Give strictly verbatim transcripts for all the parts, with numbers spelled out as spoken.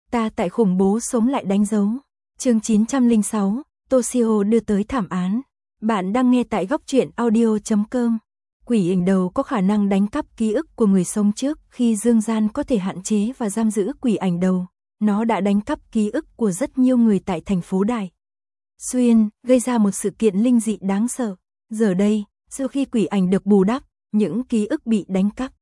Ta tại khủng bố sống lại đánh dấu. Chương chín trăm lẻ sáu, Toshio đưa tới thảm án. Bạn đang nghe tại góc truyện audio chấm com. Quỷ ảnh đầu có khả năng đánh cắp ký ức của người sống trước khi dương gian có thể hạn chế và giam giữ quỷ ảnh đầu. Nó đã đánh cắp ký ức của rất nhiều người tại thành phố Đại Xuyên, gây ra một sự kiện linh dị đáng sợ. Giờ đây, sau khi quỷ ảnh được bù đắp, những ký ức bị đánh cắp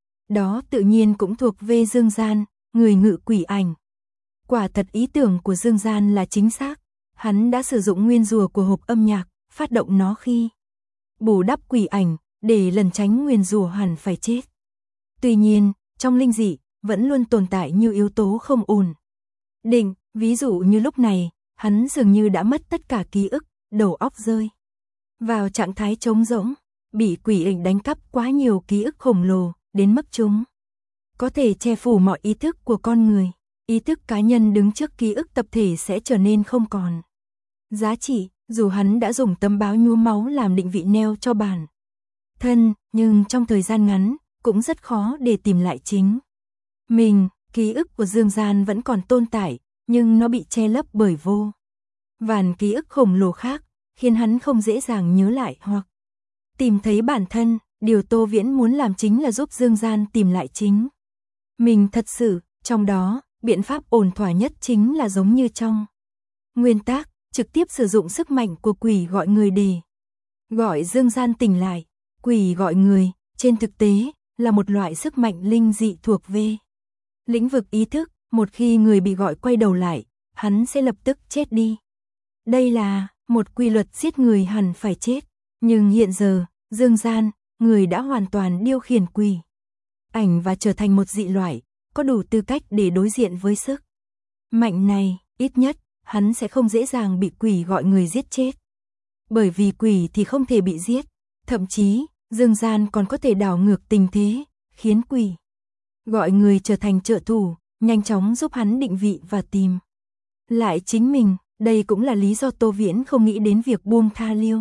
đó tự nhiên cũng thuộc về dương gian, người ngự quỷ ảnh. Quả thật ý tưởng của dương gian là chính xác, hắn đã sử dụng nguyên rùa của hộp âm nhạc, phát động nó khi bù đắp quỷ ảnh, để lẩn tránh nguyên rùa hẳn phải chết. Tuy nhiên, trong linh dị, vẫn luôn tồn tại nhiều yếu tố không ổn định, ví dụ như lúc này, hắn dường như đã mất tất cả ký ức, đầu óc rơi vào trạng thái trống rỗng, bị quỷ ảnh đánh cắp quá nhiều ký ức khổng lồ, đến mức chúng có thể che phủ mọi ý thức của con người. Ý thức cá nhân đứng trước ký ức tập thể sẽ trở nên không còn giá trị, dù hắn đã dùng tấm báo nhuốm máu làm định vị neo cho bản thân, nhưng trong thời gian ngắn, cũng rất khó để tìm lại chính mình. Ký ức của dương gian vẫn còn tồn tại, nhưng nó bị che lấp bởi vô vàn ký ức khổng lồ khác, khiến hắn không dễ dàng nhớ lại hoặc tìm thấy bản thân. Điều Tô Viễn muốn làm chính là giúp dương gian tìm lại chính mình thật sự, trong đó, biện pháp ổn thỏa nhất chính là giống như trong nguyên tắc, trực tiếp sử dụng sức mạnh của quỷ gọi người để gọi dương gian tỉnh lại. Quỷ gọi người, trên thực tế, là một loại sức mạnh linh dị thuộc về lĩnh vực ý thức, một khi người bị gọi quay đầu lại, hắn sẽ lập tức chết đi. Đây là một quy luật giết người hẳn phải chết, nhưng hiện giờ, dương gian, người đã hoàn toàn điều khiển quỷ ảnh và trở thành một dị loại, có đủ tư cách để đối diện với sức mạnh này. Ít nhất, hắn sẽ không dễ dàng bị quỷ gọi người giết chết. Bởi vì quỷ thì không thể bị giết, thậm chí, dương gian còn có thể đảo ngược tình thế, khiến quỷ gọi người trở thành trợ thủ, nhanh chóng giúp hắn định vị và tìm lại chính mình. Đây cũng là lý do Tô Viễn không nghĩ đến việc buông tha Liêu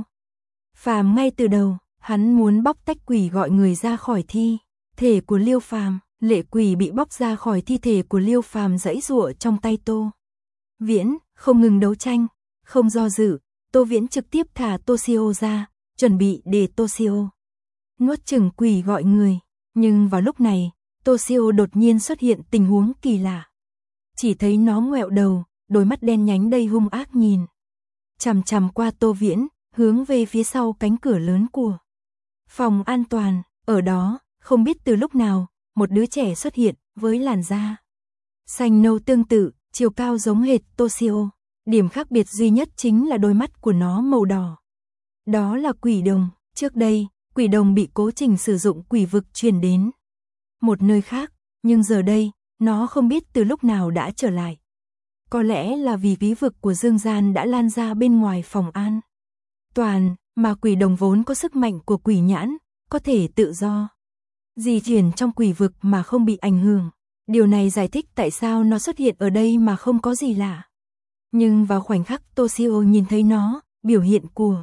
Phàm ngay từ đầu. Hắn muốn bóc tách quỷ gọi người ra khỏi thi thể của Liêu Phàm. Lệ quỷ bị bóc ra khỏi thi thể của Liêu Phàm giãy giụa trong tay Tô Viễn, không ngừng đấu tranh, không do dự, Tô Viễn trực tiếp thả Toshio ra, chuẩn bị để Toshio nuốt chửng quỷ gọi người. Nhưng vào lúc này, Toshio đột nhiên xuất hiện tình huống kỳ lạ. Chỉ thấy nó ngoẹo đầu, đôi mắt đen nhánh đầy hung ác nhìn chằm chằm qua Tô Viễn, hướng về phía sau cánh cửa lớn của phòng an toàn. Ở đó, không biết từ lúc nào, một đứa trẻ xuất hiện với làn da xanh nâu tương tự, chiều cao giống hệt Toshio. Điểm khác biệt duy nhất chính là đôi mắt của nó màu đỏ. Đó là quỷ đồng. Trước đây, quỷ đồng bị cố tình sử dụng quỷ vực truyền đến một nơi khác, nhưng giờ đây, nó không biết từ lúc nào đã trở lại. Có lẽ là vì bí vực của dương gian đã lan ra bên ngoài phòng an toàn, mà quỷ đồng vốn có sức mạnh của quỷ nhãn, có thể tự do di chuyển trong quỷ vực mà không bị ảnh hưởng. Điều này giải thích tại sao nó xuất hiện ở đây mà không có gì lạ. Nhưng vào khoảnh khắc Toshio nhìn thấy nó, biểu hiện của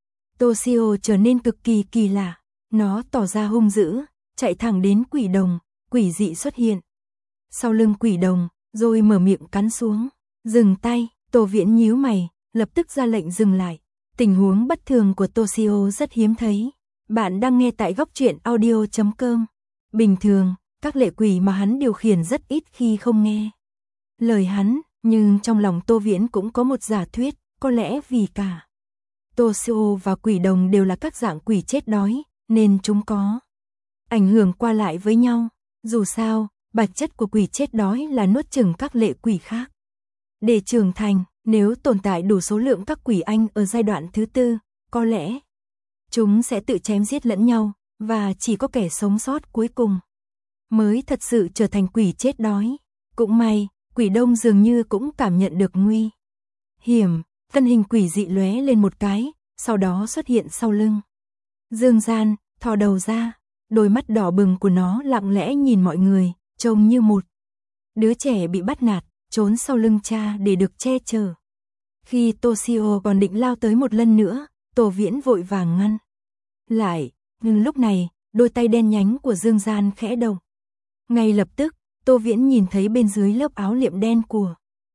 Toshio trở nên cực kỳ kỳ lạ. Nó tỏ ra hung dữ, chạy thẳng đến quỷ đồng, quỷ dị xuất hiện sau lưng quỷ đồng, rồi mở miệng cắn xuống. Dừng tay, Tô Viễn nhíu mày, lập tức ra lệnh dừng lại. Tình huống bất thường của Toshio rất hiếm thấy. Bạn đang nghe tại góc truyện audio chấm com. Bình thường, các lệ quỷ mà hắn điều khiển rất ít khi không nghe lời hắn, nhưng trong lòng Tô Viễn cũng có một giả thuyết, có lẽ vì cả Toshio và quỷ đồng đều là các dạng quỷ chết đói, nên chúng có ảnh hưởng qua lại với nhau. Dù sao, bản chất của quỷ chết đói là nuốt chửng các lệ quỷ khác để trưởng thành. Nếu tồn tại đủ số lượng các quỷ anh ở giai đoạn thứ tư, có lẽ chúng sẽ tự chém giết lẫn nhau, và chỉ có kẻ sống sót cuối cùng mới thật sự trở thành quỷ chết đói. Cũng may, quỷ đông dường như cũng cảm nhận được nguy hiểm, thân hình quỷ dị lóe lên một cái, sau đó xuất hiện sau lưng dương gian, thò đầu ra, đôi mắt đỏ bừng của nó lặng lẽ nhìn mọi người, trông như một đứa trẻ bị bắt nạt, trốn sau lưng cha để được che chở. Khi Toshio còn định lao tới một lần nữa, Tô Viễn vội vàng ngăn lại, nhưng lúc này, đôi tay đen nhánh của dương gian khẽ động. Ngay lập tức, Tô Viễn nhìn thấy bên dưới lớp áo liệm đen của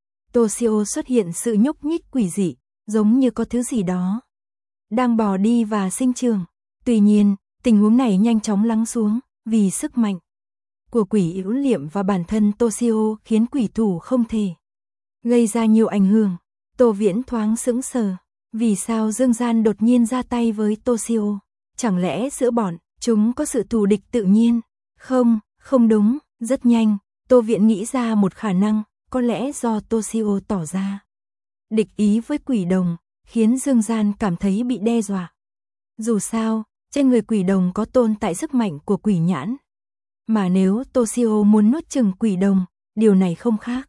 Toshio xuất hiện sự nhúc nhích quỷ dị, giống như có thứ gì đó đang bò đi và sinh trưởng. Tuy nhiên, tình huống này nhanh chóng lắng xuống, vì sức mạnh của quỷ yểu liệm và bản thân Toshio khiến quỷ thủ không thể gây ra nhiều ảnh hưởng. Tô Viễn thoáng sững sờ, vì sao Dương Gian đột nhiên ra tay với Toshio? Chẳng lẽ giữa bọn chúng có sự thù địch tự nhiên? Không, không đúng. Rất nhanh, Tô Viễn nghĩ ra một khả năng, có lẽ do Toshio tỏ ra địch ý với quỷ đồng, khiến Dương Gian cảm thấy bị đe dọa. Dù sao, trên người quỷ đồng có tồn tại sức mạnh của quỷ nhãn. Mà nếu Toshio muốn nuốt chửng quỷ đồng, điều này không khác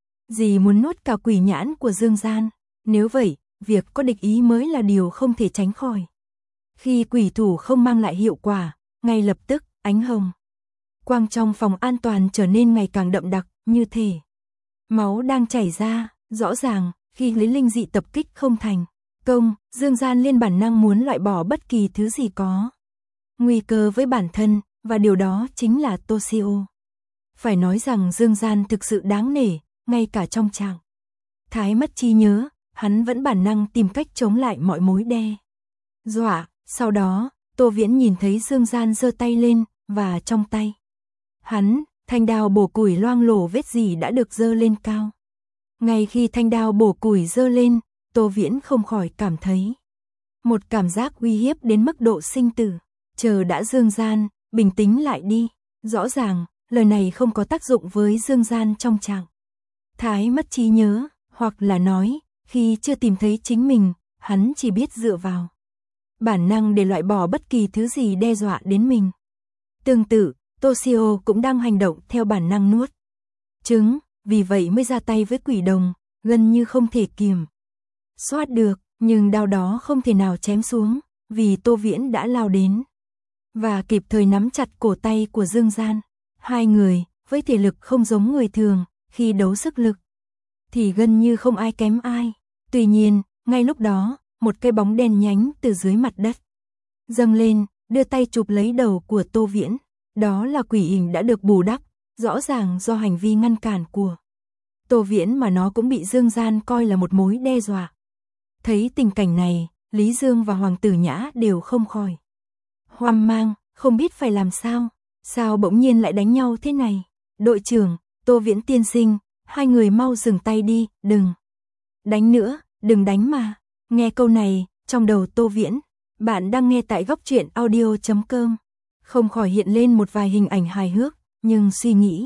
gì muốn nuốt cả quỷ nhãn của Dương Gian. Nếu vậy, việc có địch ý mới là điều không thể tránh khỏi. Khi quỷ thủ không mang lại hiệu quả, ngay lập tức, ánh hồng quang trong phòng an toàn trở nên ngày càng đậm đặc, như thể máu đang chảy ra. Rõ ràng, khi lấy linh dị tập kích không thành công, Dương Gian liên bản năng muốn loại bỏ bất kỳ thứ gì có nguy cơ với bản thân, và điều đó chính là Toshio. Phải nói rằng Dương Gian thực sự đáng nể, ngay cả trong trạng thái mất trí nhớ, hắn vẫn bản năng tìm cách chống lại mọi mối đe dọa. Sau đó, Tô Viễn nhìn thấy Dương Gian giơ tay lên, và trong tay hắn, thanh đao bổ củi loang lổ vết dỉ đã được giơ lên cao. Ngay khi thanh đao bổ củi giơ lên, Tô Viễn không khỏi cảm thấy một cảm giác uy hiếp đến mức độ sinh tử. Chờ đã Dương Gian, bình tĩnh lại đi. Rõ ràng, lời này không có tác dụng với Dương Gian trong trạng thái mất trí nhớ, hoặc là nói, khi chưa tìm thấy chính mình, hắn chỉ biết dựa vào bản năng để loại bỏ bất kỳ thứ gì đe dọa đến mình. Tương tự, Toshio cũng đang hành động theo bản năng nuốt trứng, vì vậy mới ra tay với quỷ đồng, gần như không thể kiềm soát được, nhưng đao đó không thể nào chém xuống, vì Tô Viễn đã lao đến và kịp thời nắm chặt cổ tay của Dương Gian. Hai người, với thể lực không giống người thường, khi đấu sức lực thì gần như không ai kém ai. Tuy nhiên, ngay lúc đó, một cái bóng đen nhánh từ dưới mặt đất dâng lên, đưa tay chụp lấy đầu của Tô Viễn. Đó là quỷ hình đã được bù đắp, rõ ràng do hành vi ngăn cản của Tô Viễn mà nó cũng bị Dương Gian coi là một mối đe dọa. Thấy tình cảnh này, Lý Dương và Hoàng Tử Nhã đều không khỏi hoang mang, không biết phải làm sao. Sao bỗng nhiên lại đánh nhau thế này? Đội trưởng, Tô Viễn tiên sinh, hai người mau dừng tay đi, đừng đánh nữa, đừng đánh mà. Nghe câu này, trong đầu Tô Viễn, bạn đang nghe tại góc truyện audio chấm com, không khỏi hiện lên một vài hình ảnh hài hước, nhưng suy nghĩ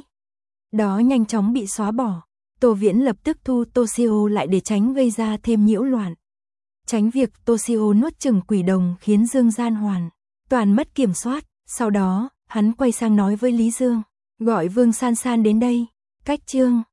đó nhanh chóng bị xóa bỏ. Tô Viễn lập tức thu Toshio lại để tránh gây ra thêm nhiễu loạn. Tránh việc Toshio nuốt chửng quỷ đồng khiến Dương Gian hoàn toàn mất kiểm soát. Sau đó, hắn quay sang nói với Lý Dương, gọi Vương San San đến đây. Cách chương